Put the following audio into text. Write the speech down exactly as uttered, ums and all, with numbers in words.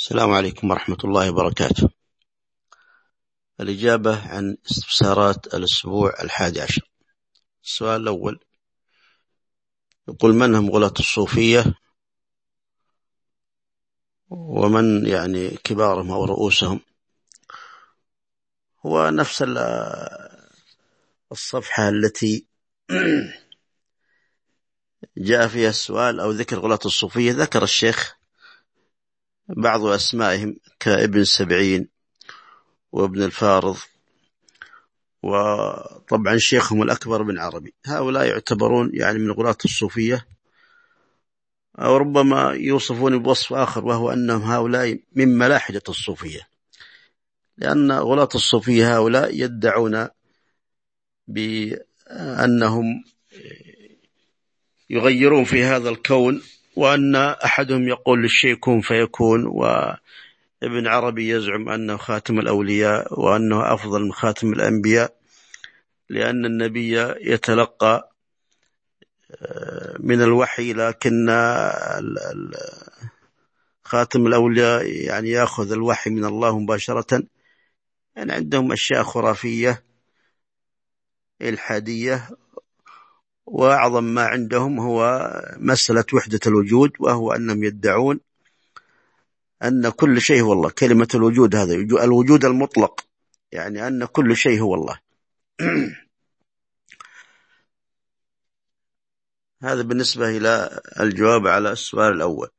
السلام عليكم ورحمة الله وبركاته. الإجابة عن استفسارات الأسبوع الحادي عشر. السؤال الأول يقول: من هم غلاة الصوفية ومن يعني كبارهم أو رؤوسهم؟ هو نفس الصفحة التي جاء فيها السؤال أو ذكر غلاة الصوفية، ذكر الشيخ بعض أسمائهم كابن سبعين وابن الفارض، وطبعا شيخهم الأكبر بن عربي. هؤلاء يعتبرون يعني من غلاة الصوفية، أو ربما يوصفون بوصف آخر، وهو أنهم هؤلاء من ملاحدة الصوفية، لأن غلاة الصوفية هؤلاء يدعون بأنهم يغيرون في هذا الكون، وأن أحدهم يقول للشيء كن فيكون، وابن عربي يزعم أنه خاتم الأولياء وأنه أفضل من خاتم الأنبياء، لأن النبي يتلقى من الوحي، لكن خاتم الأولياء يعني يأخذ الوحي من الله مباشرة. يعني عندهم أشياء خرافية إلحادية، وأعظم ما عندهم هو مسألة وحدة الوجود، وهو أنهم يدعون أن كل شيء هو الله. كلمة الوجود هذا الوجود المطلق، يعني أن كل شيء هو الله. هذا بالنسبة إلى الجواب على السؤال الأول.